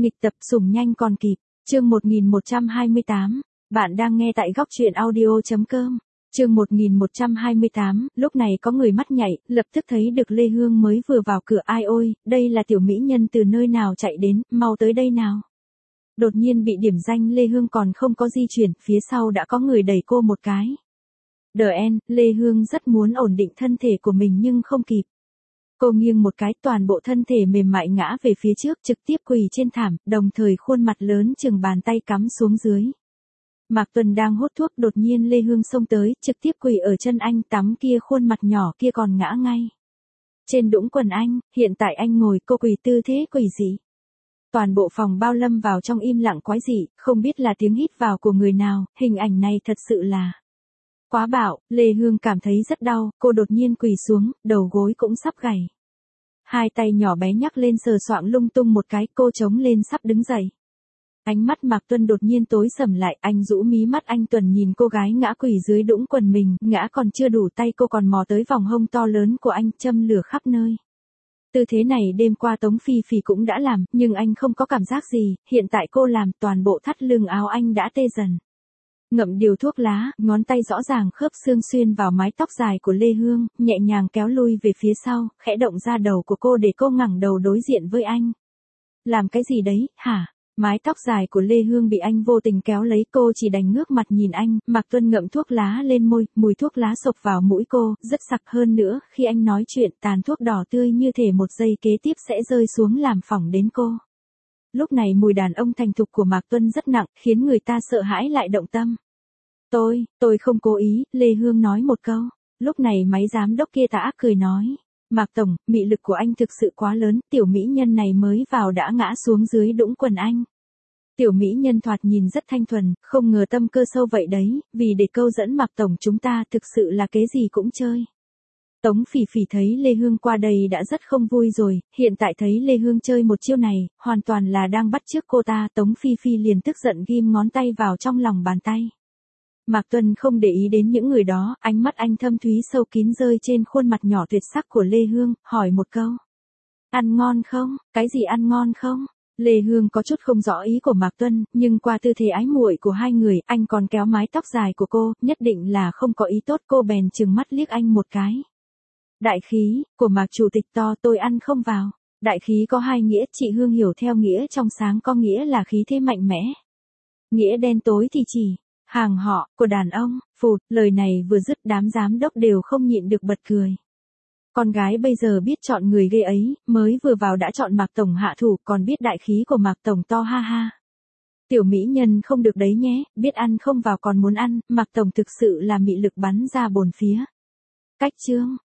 Nghịch tập sủng nhanh còn kịp. Chương 1128. Bạn đang nghe tại góc truyện audio.com. Chương 1128, lúc này có người mắt nhạy, lập tức thấy được Lê Hương mới vừa vào cửa. Ai ôi, đây là tiểu mỹ nhân từ nơi nào chạy đến, mau tới đây nào. Đột nhiên bị điểm danh Lê Hương còn không có di chuyển, phía sau đã có người đẩy cô một cái. Lê Hương rất muốn ổn định thân thể của mình nhưng không kịp. Cô nghiêng một cái, toàn bộ thân thể mềm mại ngã về phía trước, trực tiếp quỳ trên thảm, đồng thời khuôn mặt lớn chừng bàn tay cắm xuống dưới. Mạc Tuần đang hút thuốc, đột nhiên Lê Hương xông tới, trực tiếp quỳ ở chân anh, tắm kia khuôn mặt nhỏ kia còn ngã ngay trên đũng quần anh. Hiện tại anh ngồi, cô quỳ tư thế quỷ dị. Toàn bộ phòng bao lâm vào trong im lặng quái dị, không biết là tiếng hít vào của người nào. Hình ảnh này thật sự là quá bạo. Lê Hương cảm thấy rất đau, cô đột nhiên quỳ xuống, đầu gối cũng sắp gãy. Hai tay nhỏ bé nhắc lên sờ soạng lung tung một cái, cô chống lên sắp đứng dậy. Ánh mắt Mạc Tuân đột nhiên tối sầm lại, anh rũ mí mắt, anh Tuần nhìn cô gái ngã quỳ dưới đũng quần mình, ngã còn chưa đủ, tay cô còn mò tới vòng hông to lớn của anh, châm lửa khắp nơi. Tư thế này đêm qua Tống Phi Phi cũng đã làm, nhưng anh không có cảm giác gì, hiện tại cô làm, toàn bộ thắt lưng áo anh đã tê dần. Ngậm điều thuốc lá, ngón tay rõ ràng khớp xương xuyên vào mái tóc dài của Lê Hương, nhẹ nhàng kéo lui về phía sau, khẽ động ra đầu của cô để cô ngẩng đầu đối diện với anh. Làm cái gì đấy, hả? Mái tóc dài của Lê Hương bị anh vô tình kéo lấy, cô chỉ đành ngước mặt nhìn anh. Mạc Tuân ngậm thuốc lá lên môi, mùi thuốc lá xộc vào mũi cô, rất sặc. Hơn nữa, khi anh nói chuyện, tàn thuốc đỏ tươi như thể một giây kế tiếp sẽ rơi xuống làm phỏng đến cô. Lúc này mùi đàn ông thành thục của Mạc Tuân rất nặng, khiến người ta sợ hãi lại động tâm. Tôi không cố ý, Lê Hương nói một câu. Lúc này máy giám đốc kia tà ác cười nói. Mạc Tổng, mị lực của anh thực sự quá lớn, tiểu mỹ nhân này mới vào đã ngã xuống dưới đũng quần anh. Tiểu mỹ nhân thoạt nhìn rất thanh thuần, không ngờ tâm cơ sâu vậy đấy, vì để câu dẫn Mạc Tổng chúng ta thực sự là kế gì cũng chơi. Tống Phỉ Phỉ thấy Lê Hương qua đây đã rất không vui rồi, hiện tại thấy Lê Hương chơi một chiêu này, hoàn toàn là đang bắt chước cô ta. Tống Phi Phi liền tức giận ghim ngón tay vào trong lòng bàn tay. Mạc Tuân không để ý đến những người đó, ánh mắt anh thâm thúy sâu kín rơi trên khuôn mặt nhỏ tuyệt sắc của Lê Hương, hỏi một câu. Ăn ngon không? Cái gì ăn ngon không? Lê Hương có chút không rõ ý của Mạc Tuân, nhưng qua tư thế ái muội của hai người, anh còn kéo mái tóc dài của cô, nhất định là không có ý tốt. Cô bèn trừng mắt liếc anh một cái. Đại khí của Mạc Chủ tịch to, tôi ăn không vào. Đại khí có hai nghĩa, chị Hương hiểu theo nghĩa trong sáng có nghĩa là khí thế mạnh mẽ. Nghĩa đen tối thì chỉ hàng họ của đàn ông. Phụt, lời này vừa dứt đám giám đốc đều không nhịn được bật cười. Con gái bây giờ biết chọn người ghê ấy, mới vừa vào đã chọn Mạc Tổng hạ thủ, còn biết đại khí của Mạc Tổng to, ha ha. Tiểu mỹ nhân không được đấy nhé, biết ăn không vào còn muốn ăn. Mạc Tổng thực sự là mị lực bắn ra bồn phía. Cách chương